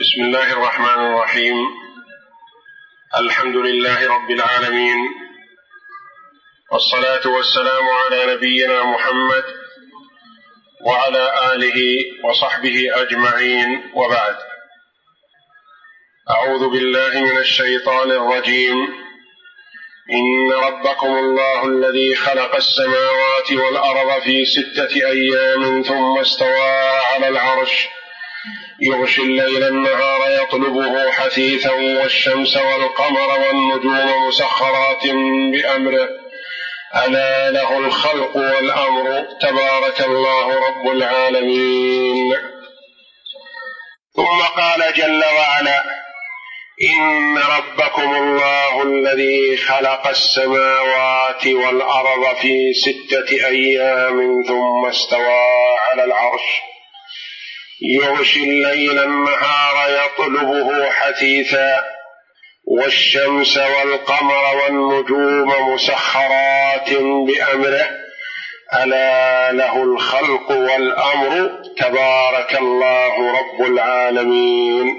بسم الله الرحمن الرحيم. الحمد لله رب العالمين، والصلاة والسلام على نبينا محمد وعلى آله وصحبه أجمعين، وبعد. أعوذ بالله من الشيطان الرجيم. إن ربكم الله الذي خلق السماوات والأرض في 6 أيام ثم استوى على العرش يغشي الليل النهار يطلبه حثيثا والشمس والقمر والنجوم مسخرات بأمره ألا له الخلق والأمر تبارك الله رب العالمين. ثم قال جل وعلا: إن ربكم الله الذي خلق السماوات والأرض في 6 أيام ثم استوى على العرش يغشي الليل النهار يطلبه حثيثا والشمس والقمر والنجوم مسخرات بأمره ألا له الخلق والأمر تبارك الله رب العالمين.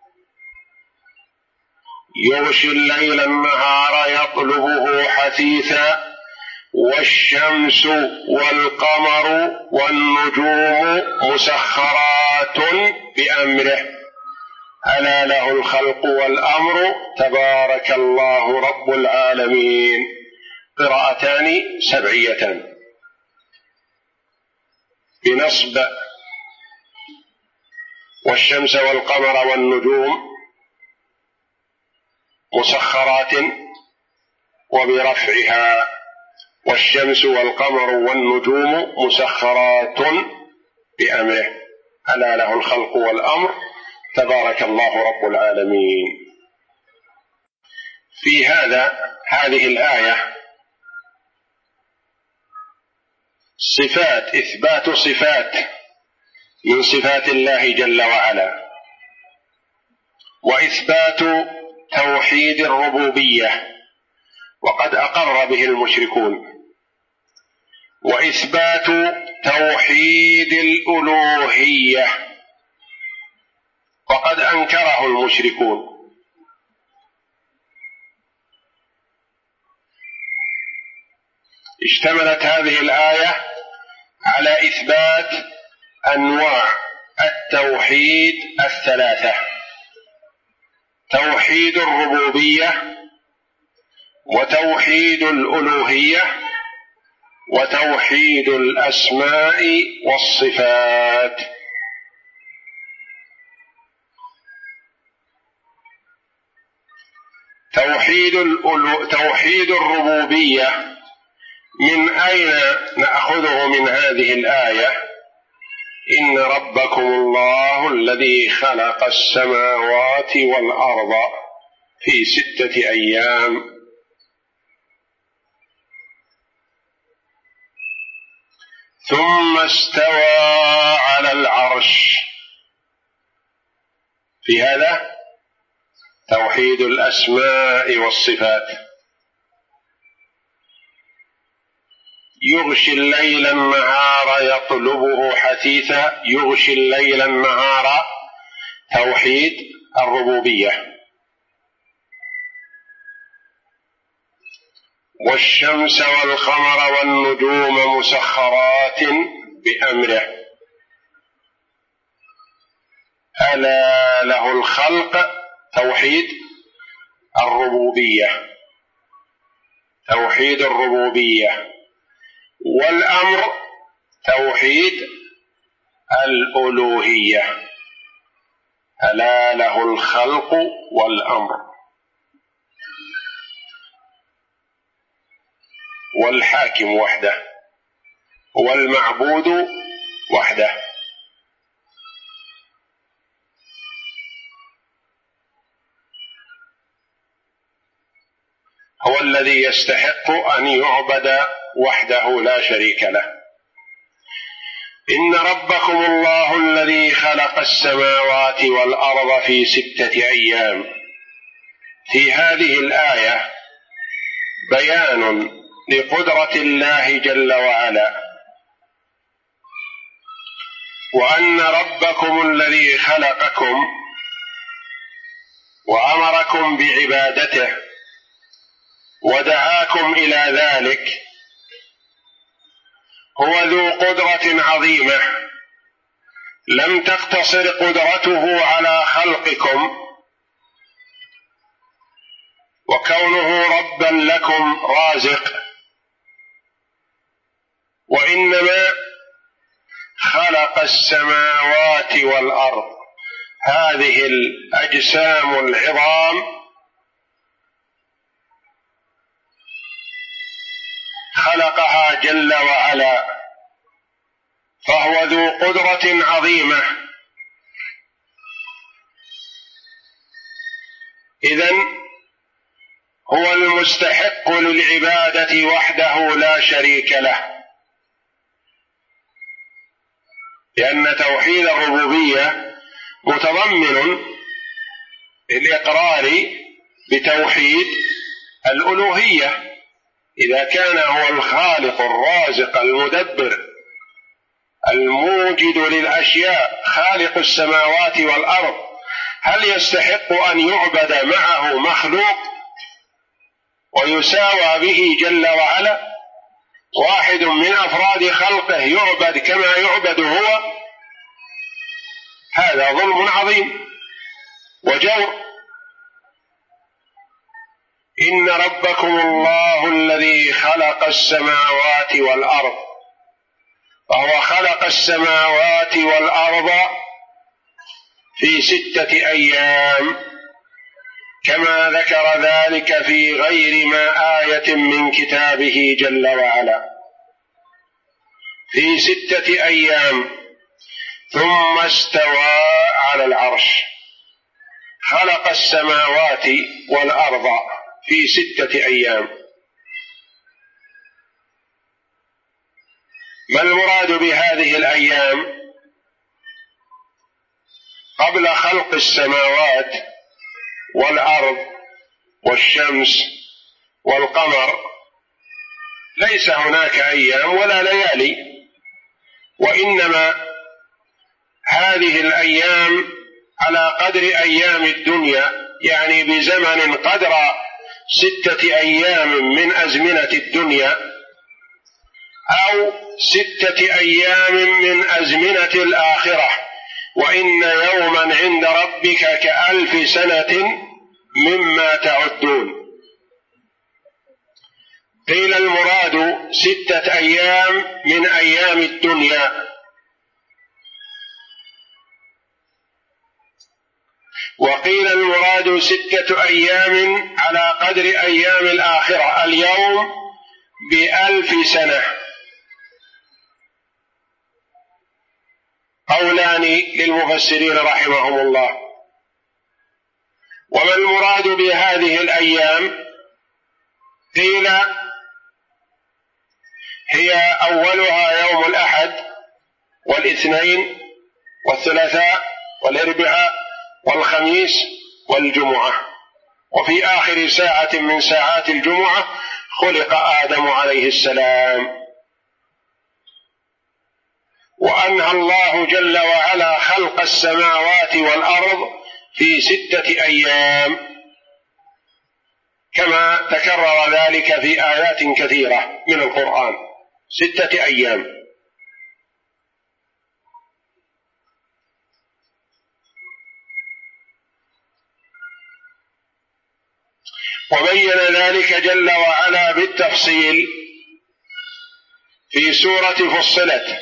يغشي الليل النهار يطلبه حثيثا والشمس والقمر والنجوم مسخرات بأمره ألا له الخلق والأمر تبارك الله رب العالمين. قراءتان سبعية بنصب والشمس والقمر والنجوم مسخرات، وبرفعها والشمس والقمر والنجوم مسخرات بأمره ألا له الخلق والأمر تبارك الله رب العالمين. في هذه الآية إثبات صفات من صفات الله جل وعلا، وإثبات توحيد الربوبية وقد أقر به المشركون، وإثبات توحيد الألوهية وقد أنكره المشركون. اشتملت هذه الآية على إثبات أنواع التوحيد 3: توحيد الربوبية، وتوحيد الألوهية، وتوحيد الأسماء والصفات. توحيد الربوبية من أين نأخذه؟ من هذه الآية: إن ربكم الله الذي خلق السماوات والأرض في 6 أيام ثم استوى على العرش. في هذا توحيد الأسماء والصفات. يغشي الليل النهار يطلبه حثيثا، يغشي الليل النهار توحيد الربوبية. والشمس والقمر والنجوم مسخرات بأمره ألا له الخلق توحيد الربوبية، توحيد الربوبية، والأمر توحيد الألوهية ألا له الخلق والأمر. والحاكم وحده والمعبود وحده. هو الذي يستحق أن يعبد وحده لا شريك له. إن ربكم الله الذي خلق السماوات والأرض في 6 أيام. في هذه الآية بيان لقدرة الله جل وعلا، وأن ربكم الذي خلقكم أمركم بعبادته ودعاكم إلى ذلك هو ذو قدرة عظيمة لم تقتصر قدرته على خلقكم وكونه ربا لكم رازق، وإنما خلق السماوات والأرض، هذه الأجسام العظام خلقها جل وعلا، فهو ذو قدرة عظيمة. إذن هو المستحق للعبادة وحده لا شريك له، لأن توحيد الربوبية متضمن الإقرار بتوحيد الألوهية. إذا كان هو الخالق الرازق المدبر الموجد للأشياء خالق السماوات والأرض، هل يستحق أن يعبد معه مخلوق ويساوى به جل وعلا؟ واحد من أفراد خلقه يعبد كما يعبد هو؟ هذا ظلم عظيم وجور. إن ربكم الله الذي خلق السماوات والأرض، فهو خلق السماوات والأرض في 6 أيام كما ذكر ذلك في غير ما آية من كتابه جل وعلا، في 6 أيام، ثم استوى على العرش. خلق السماوات والأرض في 6 أيام. ما المراد بهذه الأيام؟ قبل خلق السماوات والأرض والشمس والقمر ليس هناك أيام ولا ليالي، وإنما هذه الأيام على قدر أيام الدنيا، يعني بزمن قدر 6 أيام من أزمنة الدنيا، أو 6 أيام من أزمنة الآخرة. وإن يوما عند ربك ك1000 سنة مما تعدون. قيل المراد 6 أيام من أيام الدنيا، وقيل المراد 6 أيام على قدر أيام الآخرة، اليوم ب1000 سنة. قولان للمفسرين رحمهم الله. وما المراد بهذه الأيام؟ قيل هي أولها يوم الأحد والاثنين والثلاثاء والأربعاء والخميس والجمعة، وفي آخر ساعة من ساعات الجمعة خلق آدم عليه السلام. وأنهى الله جل وعلا خلق السماوات والأرض في 6 أيام، كما تكرر ذلك في آيات كثيرة من القرآن. 6 أيام. وبين ذلك جل وعلا بالتفصيل في سورة فصلت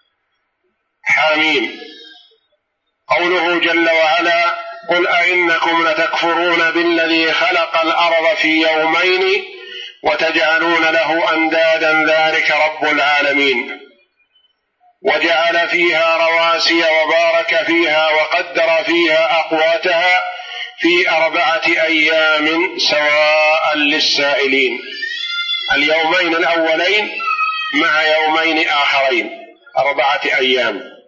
حاميم، قوله جل وعلا: قل أئنكم لتكفرون بالذي خلق الأرض في يومين وتجعلون له أندادا ذلك رب العالمين، وجعل فيها رواسي وبارك فيها وقدر فيها أقواتها في 4 أيام سواء للسائلين. اليومين الأولين مع يومين آخرين، 4 أيام.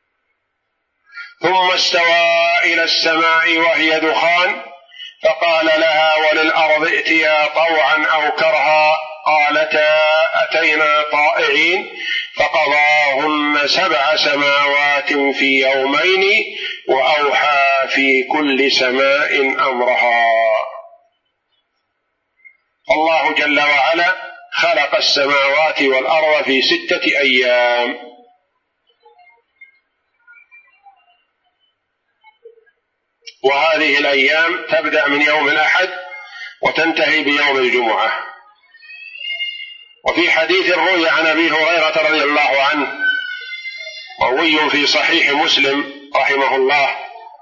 ثم استوى إلى السماء وهي دخان فقال لها وللأرض ائتيا طوعا أو كرها قالتا أتينا طائعين فقضاهن 7 سماوات في يومين وأوحى في كل سماء أمرها. الله جل وعلا خلق السماوات والأرض في 6 أيام، وهذه الأيام تبدأ من يوم الأحد وتنتهي بيوم الجمعة. وفي حديث روي عن أبي هريرة رضي الله عنه مروي في صحيح مسلم رحمه الله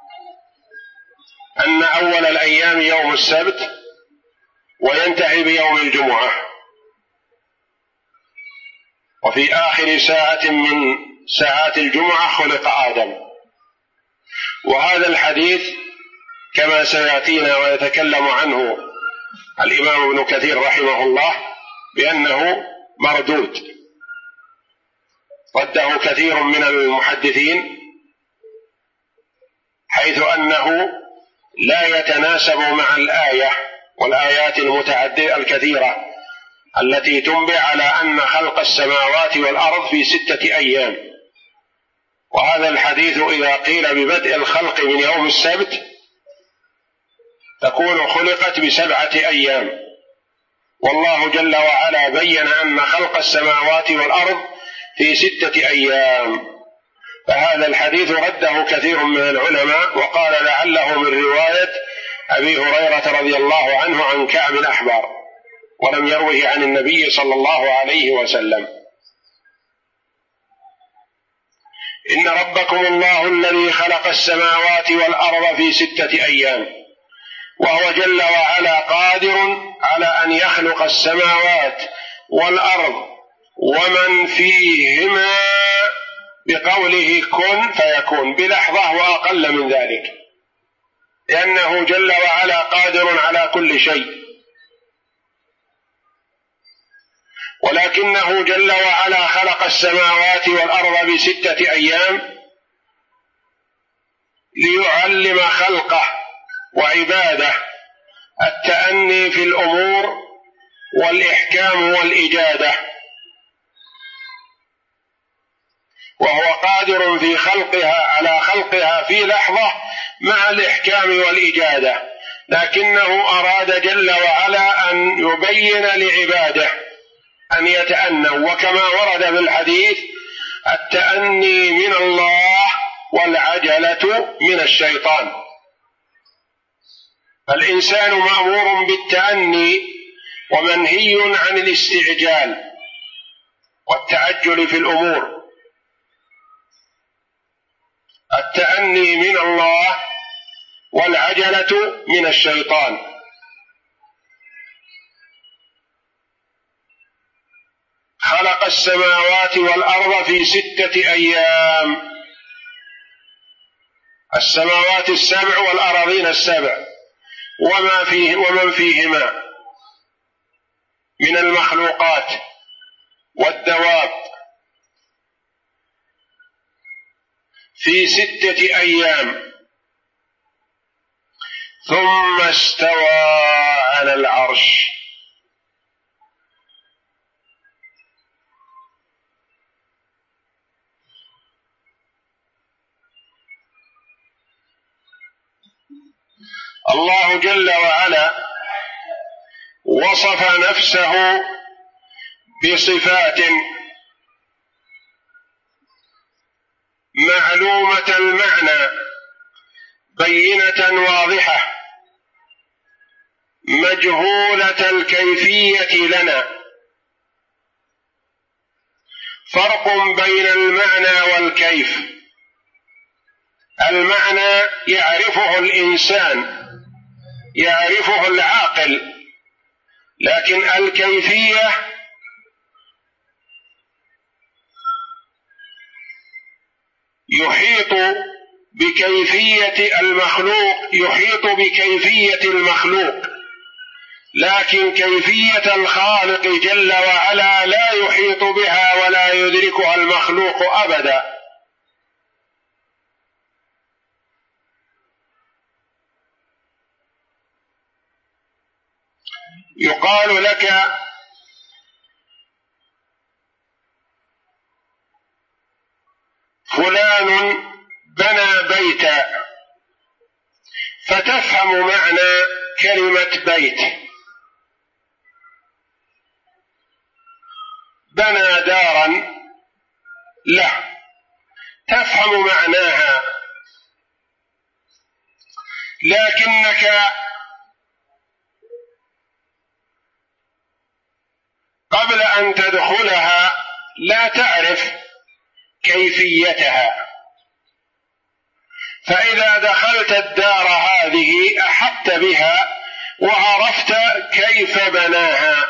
أن أول الأيام يوم السبت وينتهي بيوم الجمعة، وفي آخر ساعة من ساعات الجمعة خلق آدم. وهذا الحديث كما سيأتينا ويتكلم عنه الإمام ابن كثير رحمه الله بأنه مردود، رده كثير من المحدثين، حيث أنه لا يتناسب مع الآية والآيات المتعددة الكثيرة التي تنبئ على أن خلق السماوات والأرض في 6 أيام. وهذا الحديث إذا قيل ببدء الخلق من يوم السبت تكون خلقت ب7 أيام، والله جل وعلا بين أن خلق السماوات والأرض في 6 أيام، فهذا الحديث رده كثير من العلماء، وقال لعله من رواية أبي هريرة رضي الله عنه عن كعب الأحبار، ولم يروه عن النبي صلى الله عليه وسلم. إن ربكم الله الذي خلق السماوات والأرض في 6 أيام، وهو جل وعلا قادر على أن يخلق السماوات والأرض ومن فيهما بقوله كن فيكون بلحظة وأقل من ذلك، لأنه جل وعلا قادر على كل شيء. ولكنه جل وعلا خلق السماوات والأرض ب6 أيام ليعلم خلقه وعباده التأني في الأمور والإحكام والإجادة، وهو قادر في خلقها على خلقها في لحظة مع الإحكام والإجادة، لكنه أراد جل وعلا أن يبين لعباده أن يتأنوا، وكما ورد في الحديث التأني من الله والعجلة من الشيطان. الإنسان مأمور بالتأني ومنهي عن الاستعجال والتعجل في الأمور. التأني من الله والعجلة من الشيطان. خلق السماوات والأرض في 6 أيام، السماوات السبع والأراضين السبع ومن فيهما من المخلوقات والدواب في 6 أيام، ثم استوى على العرش. الله جل وعلا وصف نفسه بصفات معلومة المعنى بينة واضحة مجهولة الكيفية لنا. فرق بين المعنى والكيف. المعنى يعرفه الإنسان، يعرفه العاقل، لكن الكيفية يحيط بكيفية المخلوق، لكن كيفية الخالق جل وعلا لا يحيط بها ولا يدركها المخلوق أبدا. يقال لك فلان بنى بيتا، فتفهم معنى كلمة بيت، بنى دارا له تفهم معناها، لكنك قبل أن تدخلها لا تعرف كيفيتها، فإذا دخلت الدار هذه أحطت بها وعرفت كيف بناها،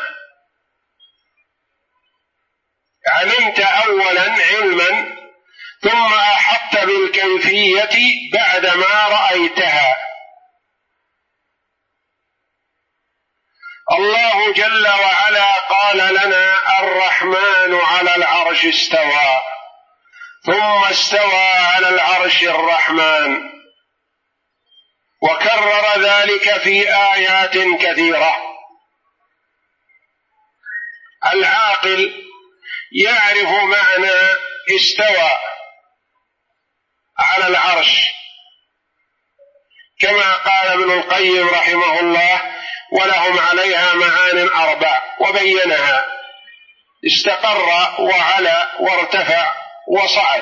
علمت أولا علما ثم أحطت بالكيفية بعدما رأيتها. الله جل وعلا قال لنا: الرحمن على العرش استوى، ثم استوى على العرش الرحمن، وكرر ذلك في آيات كثيرة. العاقل يعرف معنى استوى على العرش، كما قال ابن القيم رحمه الله: ولهم عليها معان أربع، وبينها: استقر وعلى وارتفع وصعد.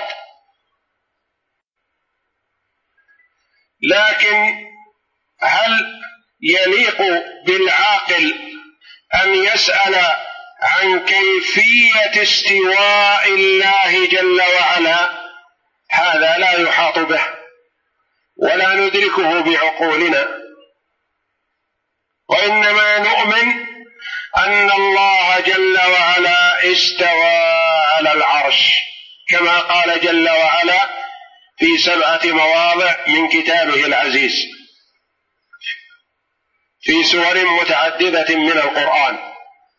لكن هل يليق بالعاقل أن يسأل عن كيفية استواء الله جل وعلا؟ هذا لا يحاط به ولا ندركه بعقولنا، وإنما نؤمن أن الله جل وعلا استوى على العرش، كما قال جل وعلا في 7 مواضع من كتابه العزيز في سور متعددة من القرآن.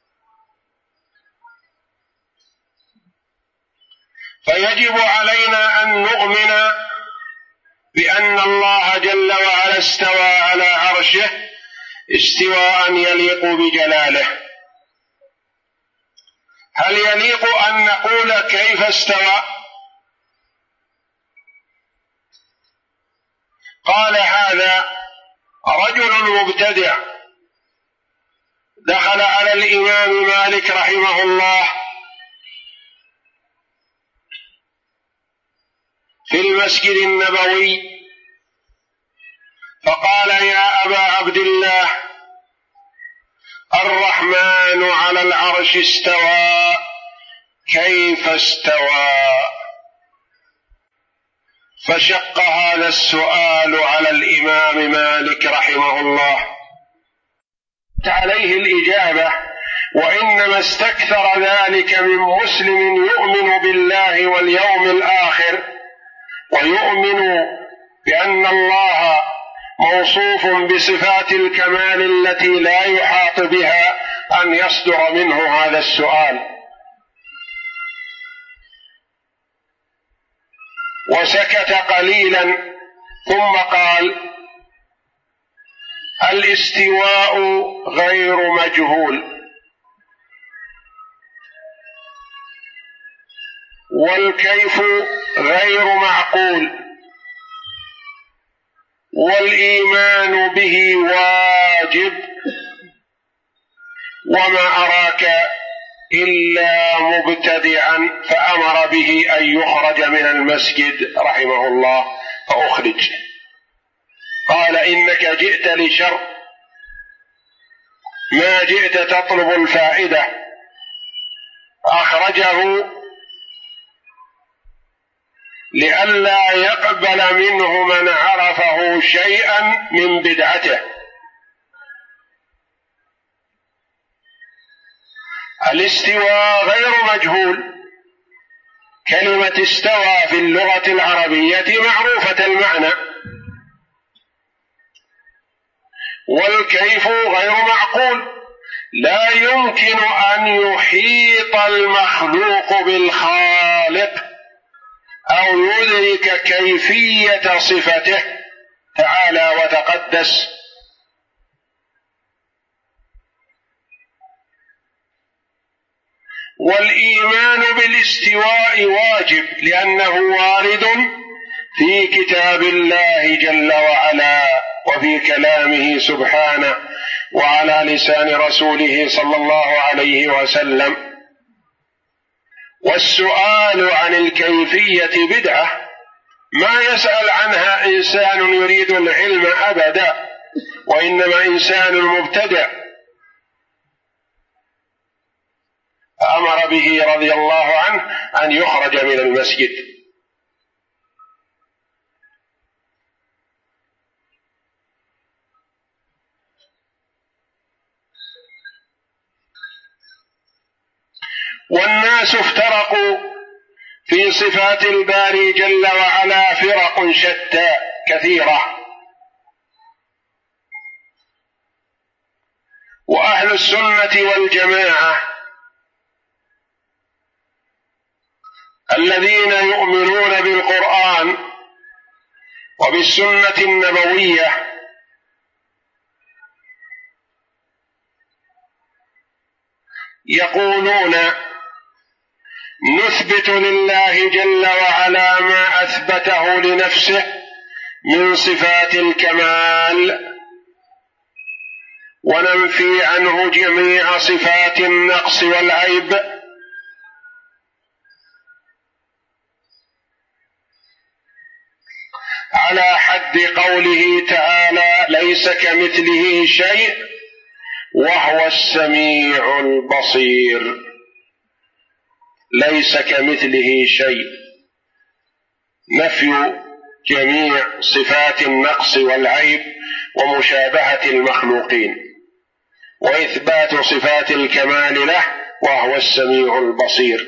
فيجب علينا أن نؤمن بأن الله جل وعلا استوى على عرشه استواء يليق بجلاله. هل يليق أن نقول كيف استوى؟ قال هذا رجل مبتدع دخل على الإمام مالك رحمه الله في المسجد النبوي فقال: يا أبا عبد الله، الرحمن على العرش استوى، كيف استوى؟ فشق هذا السؤال على الإمام مالك رحمه الله، عليه الإجابة، وإنما استكثر ذلك من مسلم يؤمن بالله واليوم الآخر ويؤمن بأن الله موصوف بصفات الكمال التي لا يحاط بها أن يصدر منه هذا السؤال. وسكت قليلا ثم قال: الاستواء غير مجهول، والكيف غير معقول، والإيمان به واجب، وما أراك إلا مبتدعا، فأمر به أن يخرج من المسجد رحمه الله، فأخرج. قال: إنك جئت لشر، ما جئت تطلب الفائدة. أخرجه لئلا يقبل منه من عرفه شيئا من بدعته. الاستواء غير مجهول، كلمة استوى في اللغة العربية معروفة المعنى، والكيف غير معقول، لا يمكن أن يحيط المخلوق بالخالق أو يدرك كيفية صفته تعالى وتقدس. والإيمان بالاستواء واجب، لأنه وارد في كتاب الله جل وعلا وفي كلامه سبحانه وعلى لسان رسوله صلى الله عليه وسلم. والسؤال عن الكيفية بدعة، ما يسأل عنها إنسان يريد العلم أبدا، وإنما إنسان مبتدع. أمر به رضي الله عنه أن يخرج من المسجد. والناس افترقوا في صفات الباري جل وعلا فرق شتى كثيرة، وأهل السنة والجماعة الذين يؤمنون بالقرآن وبالسنة النبوية يقولون نثبت لله جل وعلا ما أثبته لنفسه من صفات الكمال، وننفي عنه جميع صفات النقص والعيب، على حد قوله تعالى: ليس كمثله شيء وهو السميع البصير. ليس كمثله شيء، نفي جميع صفات النقص والعيب ومشابهة المخلوقين، وإثبات صفات الكمال له وهو السميع البصير.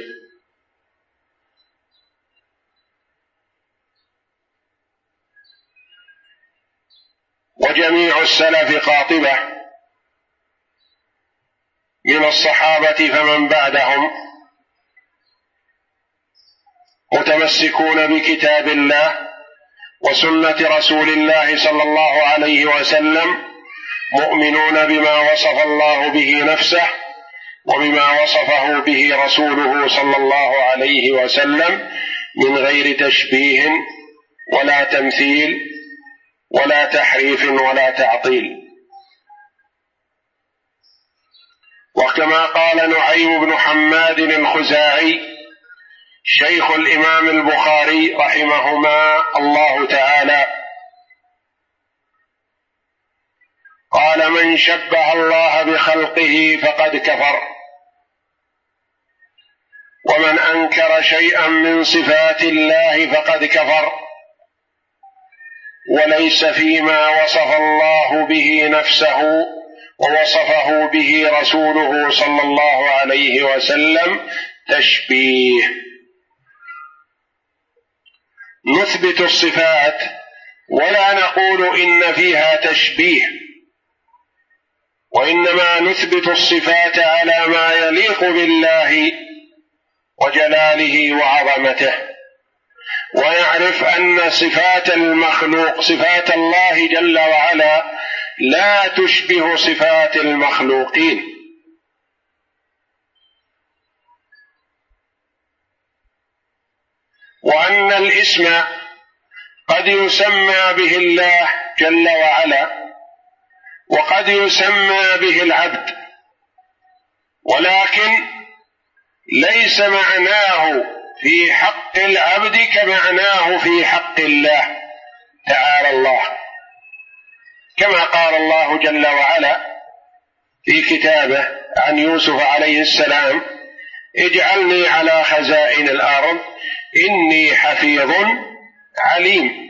وجميع السلف قاطبة من الصحابة فمن بعدهم متمسكون بكتاب الله وسنة رسول الله صلى الله عليه وسلم، مؤمنون بما وصف الله به نفسه وبما وصفه به رسوله صلى الله عليه وسلم، من غير تشبيه ولا تمثيل ولا تحريف ولا تعطيل. وكما قال نعيم بن حماد الخزاعي شيخ الإمام البخاري رحمهما الله تعالى، قال: من شبه الله بخلقه فقد كفر، ومن أنكر شيئا من صفات الله فقد كفر، وليس فيما وصف الله به نفسه ووصفه به رسوله صلى الله عليه وسلم تشبيه. نثبت الصفات ولا نقول إن فيها تشبيه، وإنما نثبت الصفات على ما يليق بالله وجلاله وعظمته، ونعرف أن صفات المخلوق صفات الله جل وعلا لا تشبه صفات المخلوقين. وأن الاسم قد يسمى به الله جل وعلا وقد يسمى به العبد، ولكن ليس معناه في حق العبد كمعناه في حق الله تعالى الله، كما قال الله جل وعلا في كتابه عن يوسف عليه السلام: اجعلني على خزائن الأرض إني حفيظ عليم.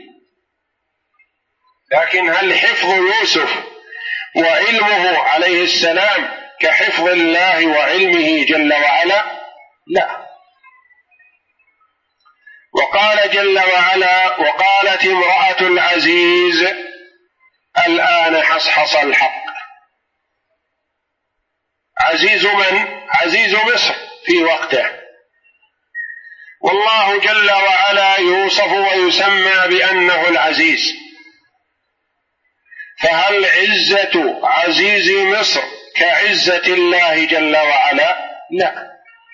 لكن هل حفظ يوسف وعلمه عليه السلام كحفظ الله وعلمه جل وعلا؟ لا. وقال جل وعلا: وقالت امرأة العزيز الآن حصحص الحق. عزيز من؟ عزيز مصر في وقته، والله جل وعلا يوصف ويسمى بأنه العزيز، فهل عزة عزيز مصر كعزة الله جل وعلا؟ لا.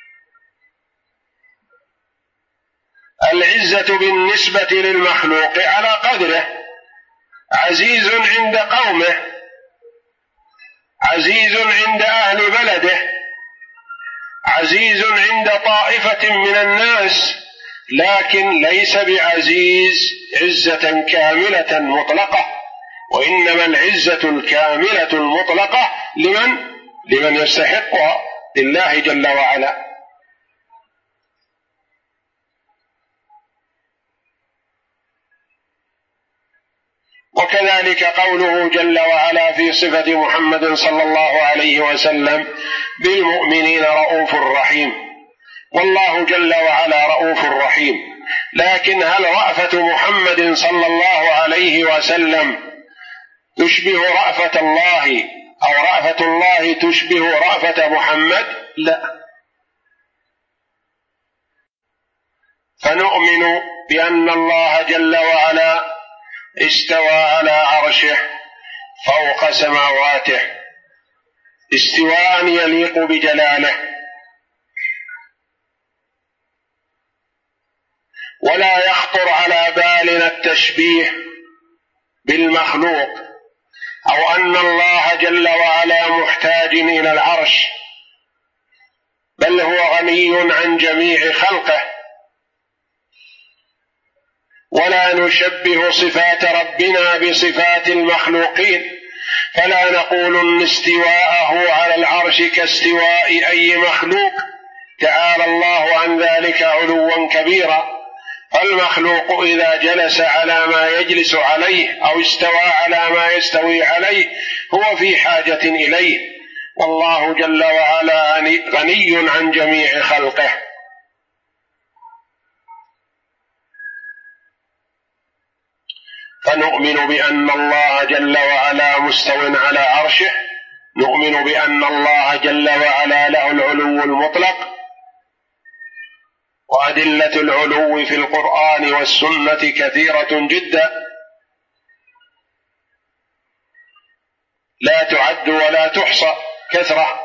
العزة بالنسبة للمخلوق على قدره، عزيز عند قومه، عزيز عند أهل بلده، عزيز عند طائفة من الناس، لكن ليس بعزيز عزة كاملة مطلقة، وإنما العزة الكاملة المطلقة لمن يستحقها، لله جل وعلا. وكذلك قوله جل وعلا في صفة محمد صلى الله عليه وسلم: بالمؤمنين رؤوف رحيم. والله جل وعلا رؤوف رحيم، لكن هل رأفة محمد صلى الله عليه وسلم تشبه رأفة الله، أو رأفة الله تشبه رأفة محمد؟ لا. فنؤمن بأن الله جل وعلا استوى على عرشه فوق سماواته استواء يليق بجلاله، ولا يخطر على بالنا التشبيه بالمخلوق، أو أن الله جل وعلا محتاج إلى العرش، بل هو غني عن جميع خلقه. ولا نشبه صفات ربنا بصفات المخلوقين، فلا نقول ان استواءه على العرش كاستواء أي مخلوق، تعالى الله عن ذلك علوا كبيرا. فالمخلوق إذا جلس على ما يجلس عليه أو استوى على ما يستوي عليه هو في حاجة إليه، والله جل وعلا غني عن جميع خلقه. فنؤمن بأن الله جل وعلا مستو على عرشه، نؤمن بأن الله جل وعلا له العلو المطلق، وأدلة العلو في القرآن والسنة كثيرة جدا لا تعد ولا تحصى، كثرة.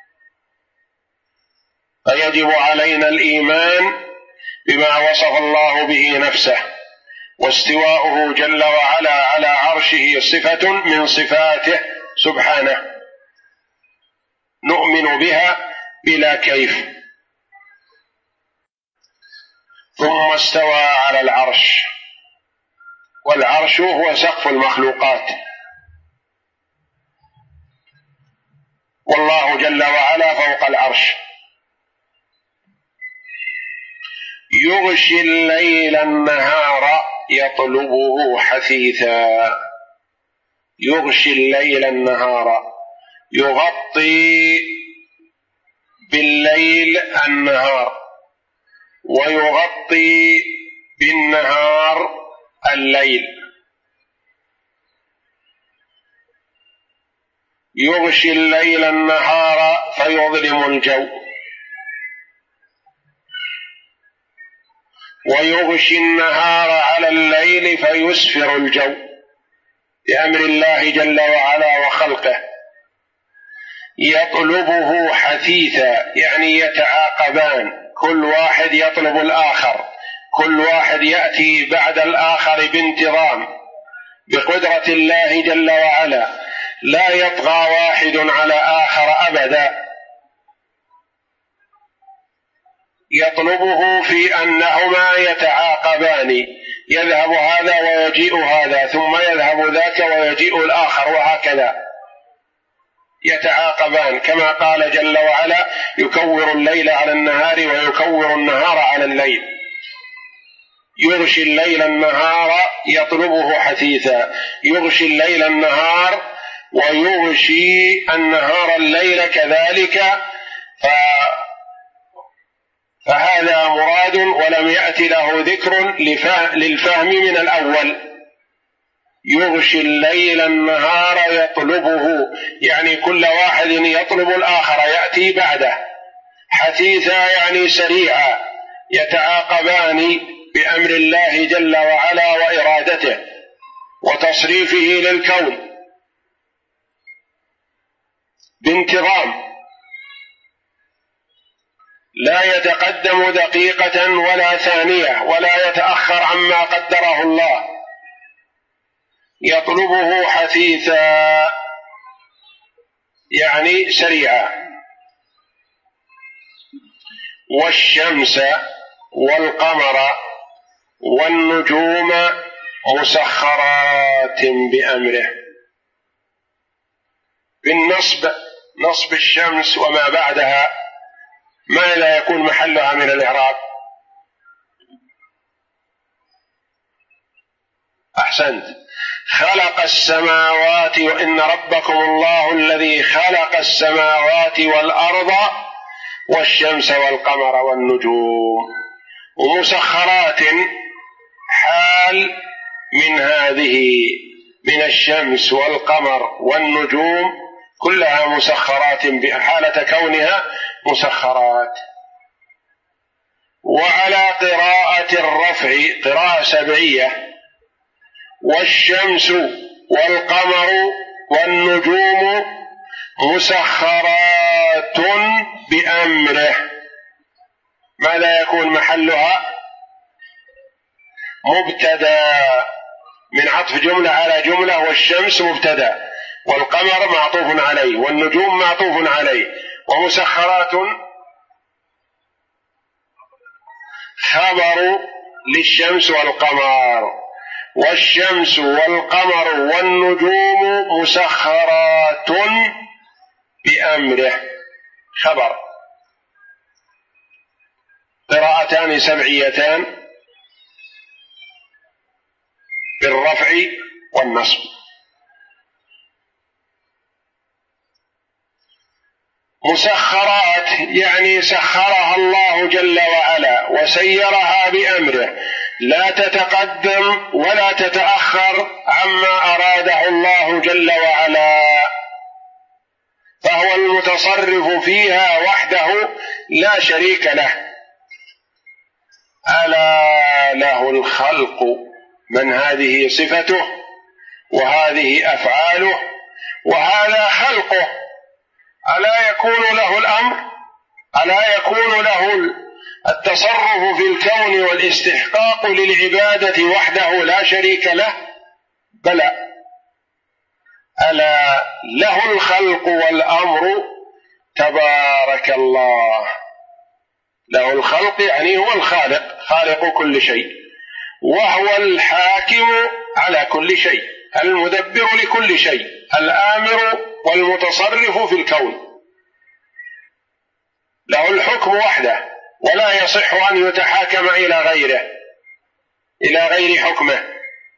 فيجب علينا الإيمان بما وصف الله به نفسه، واستواؤه جل وعلا على عرشه صفة من صفاته سبحانه، نؤمن بها بلا كيف. ثم استوى على العرش، والعرش هو سقف المخلوقات، والله جل وعلا فوق العرش. يغشي الليل النهار يطلبه حثيثا، يغشي الليل النهار، يغطي بالليل النهار، ويغطي بالنهار الليل. يغشي الليل النهار فيظلم الجو، ويغشي النهار على الليل فيسفر الجو بأمر الله جل وعلا وخلقه. يطلبه حثيثا يعني يتعاقبان، كل واحد يطلب الآخر، كل واحد يأتي بعد الآخر بانتظام بقدرة الله جل وعلا، لا يطغى واحد على آخر أبدا. يطلبه في أنهما يتعاقبان، يذهب هذا ويجيء هذا، ثم يذهب ذاك ويجيء الآخر، وهكذا يتعاقبان، كما قال جل وعلا: يكور الليل على النهار ويكور النهار على الليل. يغشي الليل النهار يطلبه حثيثا، يغشي الليل النهار ويغشي النهار الليل كذلك، فهذا مراد ولم يأتي له ذكر للفهم من الأول. يغشي الليل النهار يطلبه يعني كل واحد يطلب الآخر، يأتي بعده. حثيثا يعني سريعا، يتعاقبان بأمر الله جل وعلا وإرادته وتصريفه للكون بانتظام، لا يتقدم دقيقة ولا ثانية، ولا يتأخر عما قدره الله. يطلبه حثيثا يعني سريعا. والشمس والقمر والنجوم مسخرات بأمره. بالنصب، نصب الشمس وما بعدها ماذا يكون محلها من الإعراب؟ أحسنت، خلق السماوات، وإن ربكم الله الذي خلق السماوات والأرض والشمس والقمر والنجوم، ومسخرات حال من هذه، من الشمس والقمر والنجوم كلها مسخرات حالة كونها مسخرات. وعلى قراءة الرفع قراءة سبعية: والشمس والقمر والنجوم مسخرات بأمره، ماذا يكون محلها؟ مبتدأ من عطف جملة على جملة، والشمس مبتدأ، والقمر معطوف عليه، والنجوم معطوف عليه، ومسخرات خبر للشمس والقمر، والشمس والقمر والنجوم مسخرات بأمره خبر. قراءتان سبعيتان بالرفع والنصب. مسخرات يعني سخرها الله جل وعلا وسيرها بأمره، لا تتقدم ولا تتأخر عما أراده الله جل وعلا، فهو المتصرف فيها وحده لا شريك له. ألا له الخلق، من هذه صفته وهذه أفعاله وهذا خلقه، ألا يكون له الأمر؟ ألا يكون له التصرف في الكون والاستحقاق للعبادة وحده لا شريك له؟ بلى، ألا له الخلق والأمر، تبارك الله. له الخلق يعني هو الخالق، خالق كل شيء، وهو الحاكم على كل شيء، المدبر لكل شيء، الآمر والمتصرف في الكون، له الحكم وحده، ولا يصح أن يتحاكم إلى غيره، إلى غير حكمه.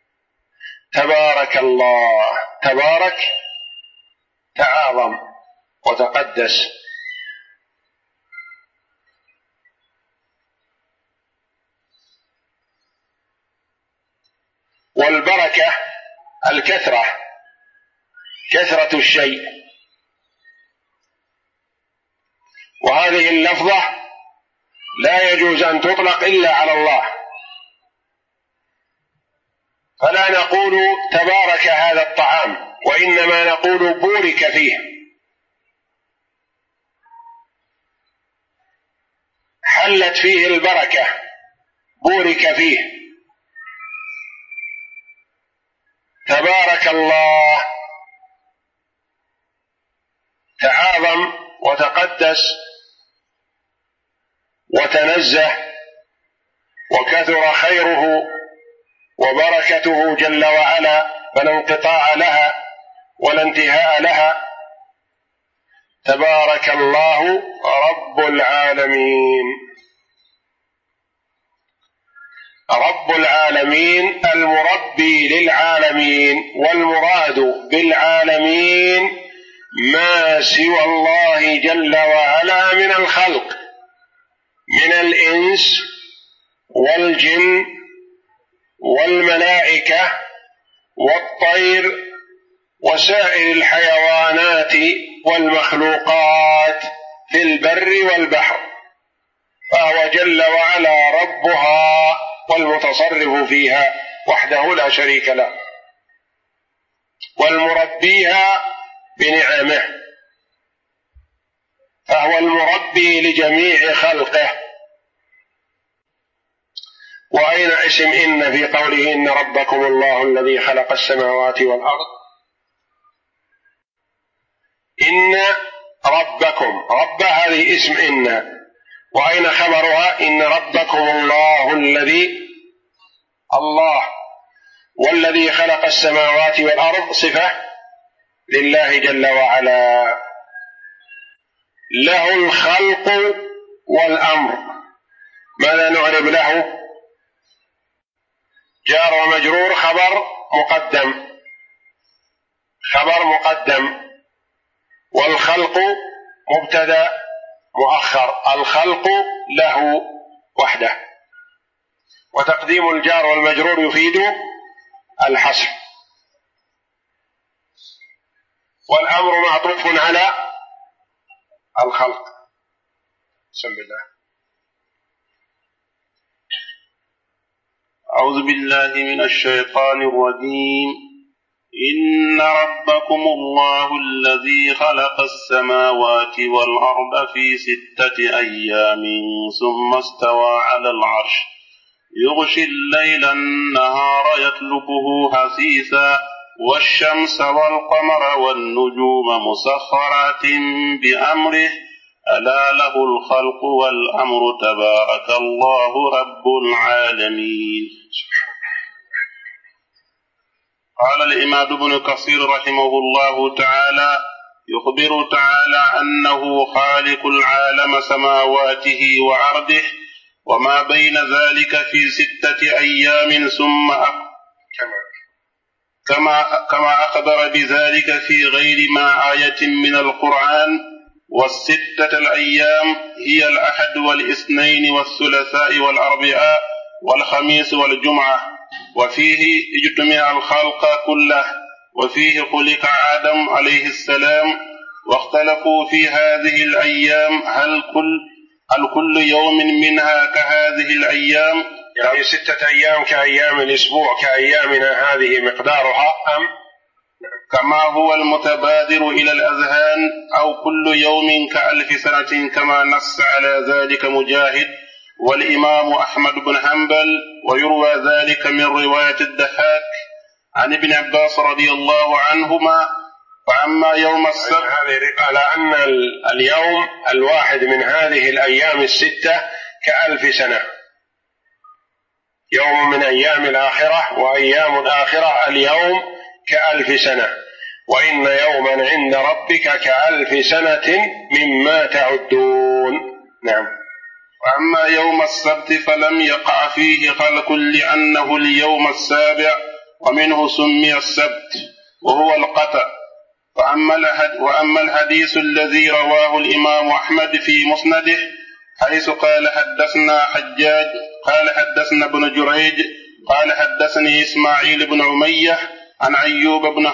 تبارك الله، تبارك تعاظم وتقدس. والبركة الكثرة، كثرة الشيء، وهذه اللفظة لا يجوز أن تطلق إلا على الله، فلا نقول تبارك هذا الطعام، وإنما نقول بورك فيه، حلت فيه البركة، بورك فيه. تبارك الله، تعاظم وتقدس وتنزه، وكثر خيره وبركته جل وعلا، فلا انقطاع لها ولا انتهاء لها. تبارك الله رب العالمين. رب العالمين المربي للعالمين، والمراد بالعالمين ما سوى الله جل وعلا من الخلق، من الإنس والجن والملائكة والطير وسائر الحيوانات والمخلوقات في البر والبحر، فهو جل وعلا ربها والمتصرف فيها وحده لا شريك له، والمربيها بنعمه، فهو المربي لجميع خلقه. وأين اسم إن في قوله إن ربكم الله الذي خلق السماوات والأرض؟ إن ربكم، رب هذه اسم إن، وأين خبرها؟ إن ربكم الله الله والذي خلق السماوات والأرض صفة لله جل وعلا، له الخلق والأمر. ماذا نعرب له؟ جار ومجرور، خبر مقدم، والخلق مبتدأ مؤخر، الخلق له وحده، وتقديم الجار والمجرور يفيد الحصر، والأمر معطوف على الخلق. بسم الله. أعوذ بالله من الشيطان الرجيم. إن ربكم الله الذي خلق السماوات والأرض في 6 أيام ثم استوى على العرش يغشي الليل النهار يطلبه حثيثا والشمس والقمر والنجوم مسخرات بأمره ألا له الخلق والأمر تبارك الله رب العالمين. قال الإمام ابن كثير رحمه الله تعالى: يخبر تعالى أنه خالق العالم سماواته وأرضه وما بين ذلك في 6 أيام ثم كما أخبر بذلك في غير ما آية من القرآن. وال6 الأيام هي الأحد والاثنين والثلاثاء والأربعاء والخميس والجمعة، وفيه اجتمع الخلق كله، وفيه خلق آدم عليه السلام. واختلفوا في هذه الأيام هل كل يوم منها كهذه الأيام، يعني 6 أيام كأيام الأسبوع كأيامنا هذه مقدارها، أم كما هو المتبادر إلى الأذهان، أو كل يوم ك1000 سنة كما نص على ذلك مجاهد والإمام أحمد بن حنبل. ويروى ذلك من رواية الضحاك عن ابن عباس رضي الله عنهما. فأما يوم السبت، على أن اليوم الواحد من هذه الأيام ال6 ك1000 سنة، يوم من أيام الآخرة، وأيام الآخرة اليوم ك1000 سنة، وإن يوما عند ربك ك1000 سنة مما تعدون. نعم. وأما يوم السبت فلم يقع فيه خلق لأنه اليوم السابع، ومنه سمي السبت وهو القطع. وأما الحديث الذي رواه الإمام أحمد في مسنده حيث قال حدثنا حجاج قال حدثنا ابن جريج قال حدثني إسماعيل بن عمية عن أيوب بن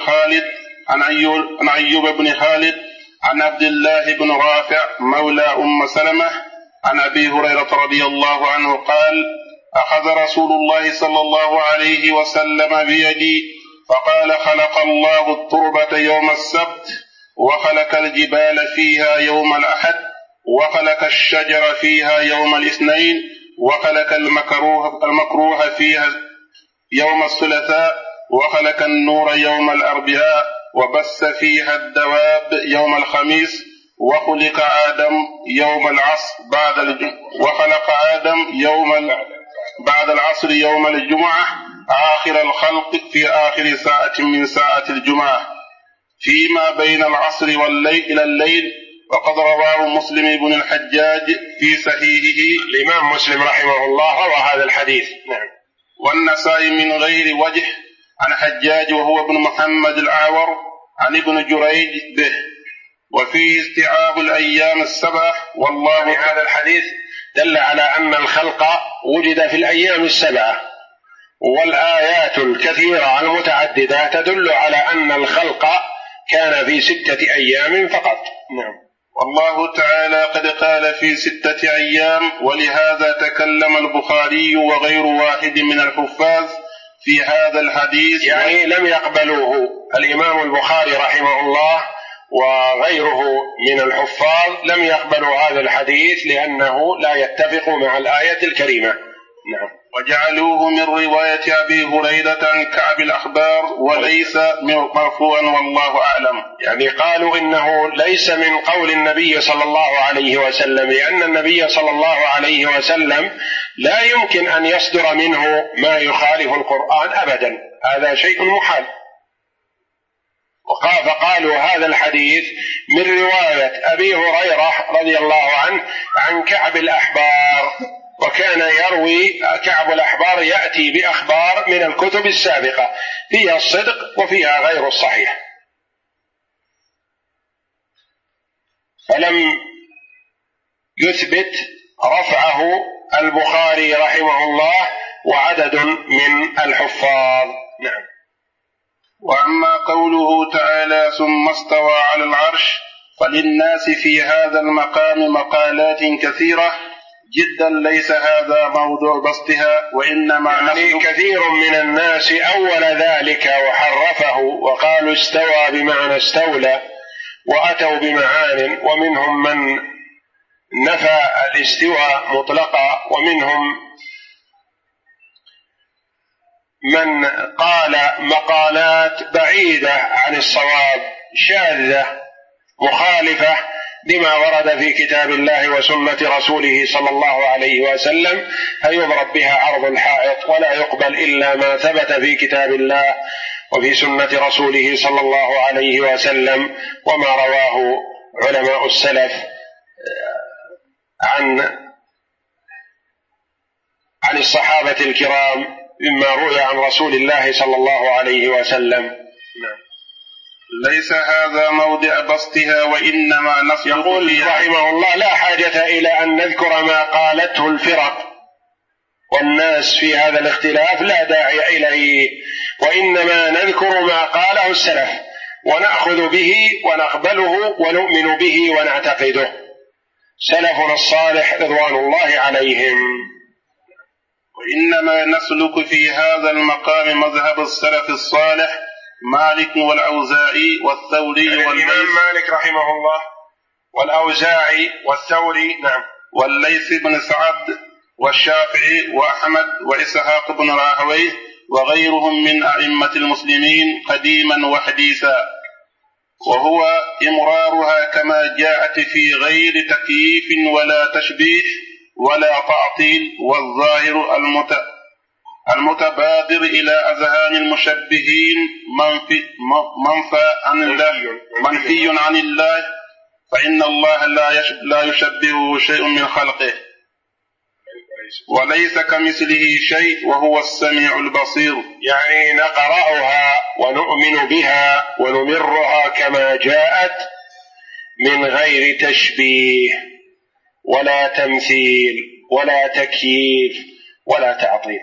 خالد عن عبد الله بن رافع مولى أم سلمة عن أبي هريرة رضي الله عنه قال: أخذ رسول الله صلى الله عليه وسلم بيدي فقال: خلق الله التربة يوم السبت، وخلق الجبال فيها يوم الأحد، وخلق الشجر فيها يوم الاثنين، وخلق المكروه فيها يوم الثلاثاء، وخلق النور يوم الأربعاء، وبث فيها الدواب يوم الخميس، وخلق آدم يوم العصر بعد العصر يوم الجمعة آخر الخلق في آخر ساعة من ساعة الجمعة فيما بين العصر والليل إلى الليل. وقد رواه مسلم بن الحجاج في صحيحه. الإمام مسلم رحمه الله روى هذا الحديث. نعم. والنسائي من غير وجه عن حجاج وهو ابن محمد الأعور عن ابن جريج به، وفيه استيعاب الأيام السبعة. والله هذا الحديث دل على أن الخلق وجد في الأيام السبعة، والآيات الكثيرة المتعددة تدل على أن الخلق كان في 6 أيام فقط. نعم. والله تعالى قد قال في 6 أيام، ولهذا تكلم البخاري وغير واحد من الحفاظ في هذا الحديث، يعني لم يقبلوه الإمام البخاري رحمه الله وغيره من الحفاظ لم يقبلوا هذا الحديث لأنه لا يتفق مع الآية الكريمة. نعم. وجعلوه من رواية أبي هريرة عن كعب الأحبار وليس مرفوعا والله أعلم. يعني قالوا إنه ليس من قول النبي صلى الله عليه وسلم، لأن النبي صلى الله عليه وسلم لا يمكن أن يصدر منه ما يخالف القرآن أبدا، هذا شيء محال. فقالوا هذا الحديث من رواية أبي هريرة رضي الله عنه عن كعب الأحبار، وكان يروي كعب الأحبار يأتي بأخبار من الكتب السابقة فيها الصدق وفيها غير الصحيح، فلم يثبت رفعه البخاري رحمه الله وعدد من الحفاظ. نعم. وأما قوله تعالى ثم استوى على العرش فللناس في هذا المقام مقالات كثيرة جدا ليس هذا موضوع بسطها، وإنما يعني كثير من الناس أول ذلك وحرفه وقالوا استوى بمعنى استولى وأتوا بمعان، ومنهم من نفى الاستواء مطلقا، ومنهم من قال مقالات بعيدة عن الصواب شاذة مخالفة لما ورد في كتاب الله وسنة رسوله صلى الله عليه وسلم، فيضرب بها عرض الحائط ولا يقبل إلا ما ثبت في كتاب الله وفي سنة رسوله صلى الله عليه وسلم، وما رواه علماء السلف عن الصحابة الكرام مما روي عن رسول الله صلى الله عليه وسلم. نعم. ليس هذا موضع بسطها وإنما نص. يقول رحمه الله لا حاجة إلى أن نذكر ما قالته الفرق والناس في هذا الاختلاف، لا داعي إليه، وإنما نذكر ما قاله السلف ونأخذ به ونقبله ونؤمن به ونعتقده، سلفنا الصالح رضوان الله عليهم. وإنما نسلك في هذا المقام مذهب السلف الصالح مالك والأوزاعي والثوري والإمام مالك رحمه الله والأوزاعي والثوري. نعم. والليث بن سعد والشافعي وأحمد وإسحاق بن راهويه وغيرهم من أئمة المسلمين قديما وحديثا، وهو إمرارها كما جاءت في غير تكييف ولا تشبيه ولا تعطيل، والظاهر المتبادر إلى أذهان المشبهين منفي عن الله، فإن الله لا يشبهه شيء من خلقه وليس كمثله شيء وهو السميع البصير. يعني نقرأها ونؤمن بها ونمرها كما جاءت من غير تشبيه ولا تمثيل ولا تكييف ولا تعطيل.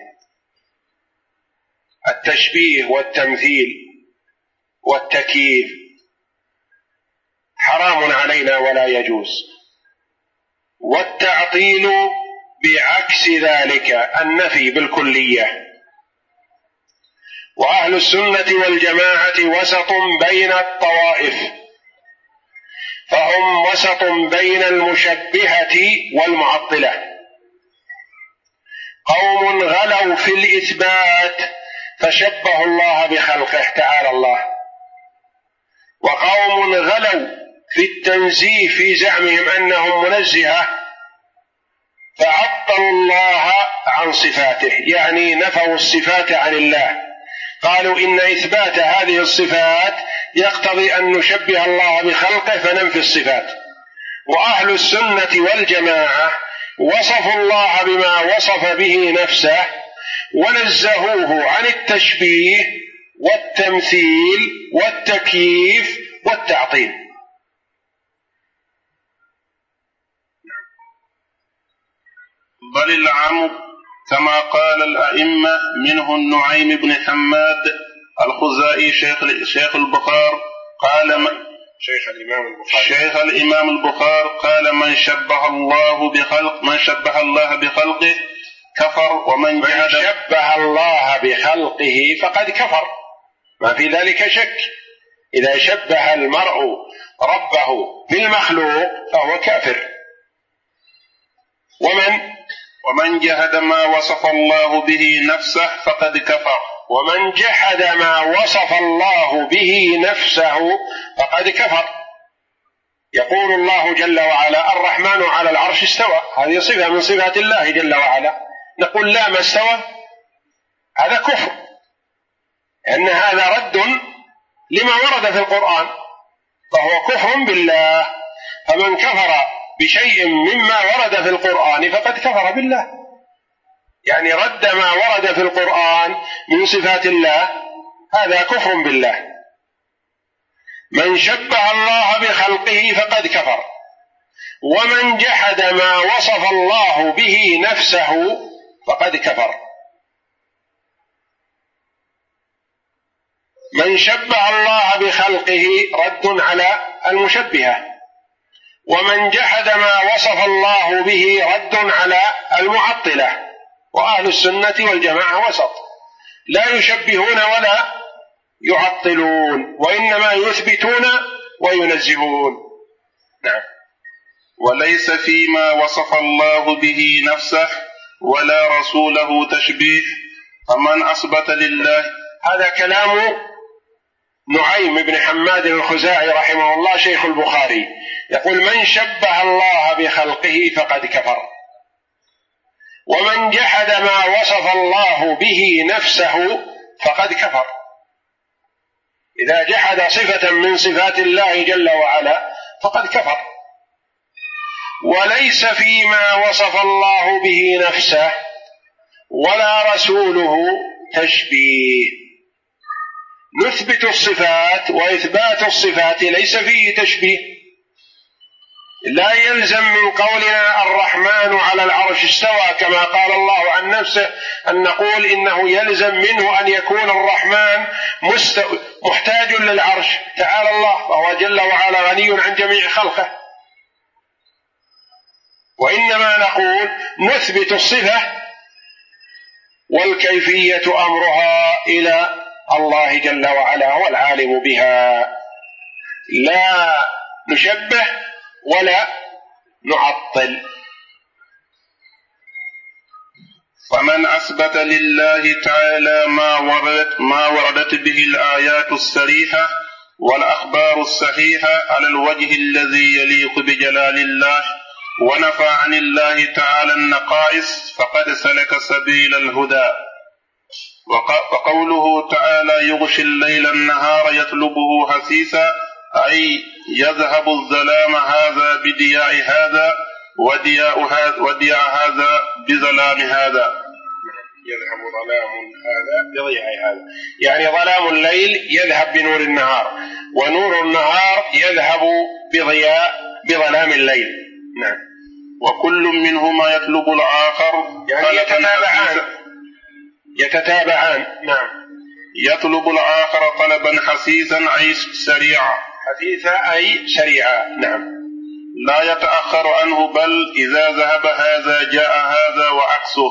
التشبيه والتمثيل والتكييف حرام علينا ولا يجوز، والتعطيل بعكس ذلك النفي بالكلية. وأهل السنة والجماعة وسط بين الطوائف، فهم وسط بين المشبهة والمعطلة، قوم غلوا في الإثبات فشبهوا الله بخلقه تعالى الله، وقوم غلوا في التنزيه في زعمهم أنهم منزهة فعطلوا الله عن صفاته، يعني نفوا الصفات عن الله، قالوا إن إثبات هذه الصفات يقتضي أن نشبه الله بخلقه فننفي الصفات. وأهل السنة والجماعة وصفوا الله بما وصف به نفسه ونزهوه عن التشبيه والتمثيل والتكييف والتعطيل. بل العام كما قال الأئمة منه النعيم بن حماد الخزائي شيخ البخار قال شيخ الإمام البخار قال من شبه الله بخلقه كفر، ومن شبه الله بخلقه فقد كفر، ما في ذلك شك. إذا شبه المرء ربه بالمخلوق فهو كافر. ومن جحد ما وصف الله به نفسه فقد كفر. ومن جحد ما وصف الله به نفسه فقد كفر. يقول الله جل وعلا: الرحمن على العرش استوى، هذه صفة من صفات الله جل وعلا، نقول لا ما استوى، هذا كفر، لأن هذا رد لما ورد في القرآن، فهو كفر بالله. فمن كفر بشيء مما ورد في القرآن فقد كفر بالله، يعني رد ما ورد في القرآن من صفات الله، هذا كفر بالله. من شبه الله بخلقه فقد كفر. ومن جحد ما وصف الله به نفسه فقد كفر. من شبه الله بخلقه رد على المشبهة، ومن جحد ما وصف الله به رد على المعطلة. وأهل السنة والجماعة وسط، لا يشبهون ولا يعطلون، وإنما يثبتون وينزهون. نعم. وليس فيما وصف الله به نفسه ولا رسوله تشبيه، فمن أثبت لله. هذا كلام نعيم بن حماد الخزاعي رحمه الله شيخ البخاري، يقول: من شبه الله بخلقه فقد كفر. ومن جحد ما وصف الله به نفسه فقد كفر. إذا جحد صفة من صفات الله جل وعلا فقد كفر. وليس فيما وصف الله به نفسه ولا رسوله تشبيه. نثبت الصفات، وإثبات الصفات ليس فيه تشبيه. لا يلزم من قولنا الرحمن على العرش استوى كما قال الله عن نفسه أن نقول إنه يلزم منه أن يكون الرحمن محتاج للعرش، تعالى الله، وهو جل وعلا غني عن جميع خلقه. وإنما نقول نثبت الصفة، والكيفية أمرها إلى الله جل وعلا هو العالم بها، لا نشبه ولا نعطل. فمن أثبت لله تعالى ما وردت به الآيات الصريحة والأخبار الصحيحة على الوجه الذي يليق بجلال الله، ونفى عن الله تعالى النقائص، فقد سلك سبيل الهدى. وقوله تعالى: يغشي الليل النهار يطلبه حثيثا، أي يذهب الظلام هذا بدياء هذا، ودياء هذا بظلام هذا. يذهب ظلام هذا بضياء هذا، يعني ظلام الليل يذهب بنور النهار، ونور النهار يذهب بظلام الليل. نعم. وكل منهما يطلب الآخر، يعني يتتابعان. نعم. يطلب الآخر طلبا حثيثا أي سريعا. حثيثا أي سريعا. نعم. لا يتأخر عنه، بل إذا ذهب هذا جاء هذا وعكسه.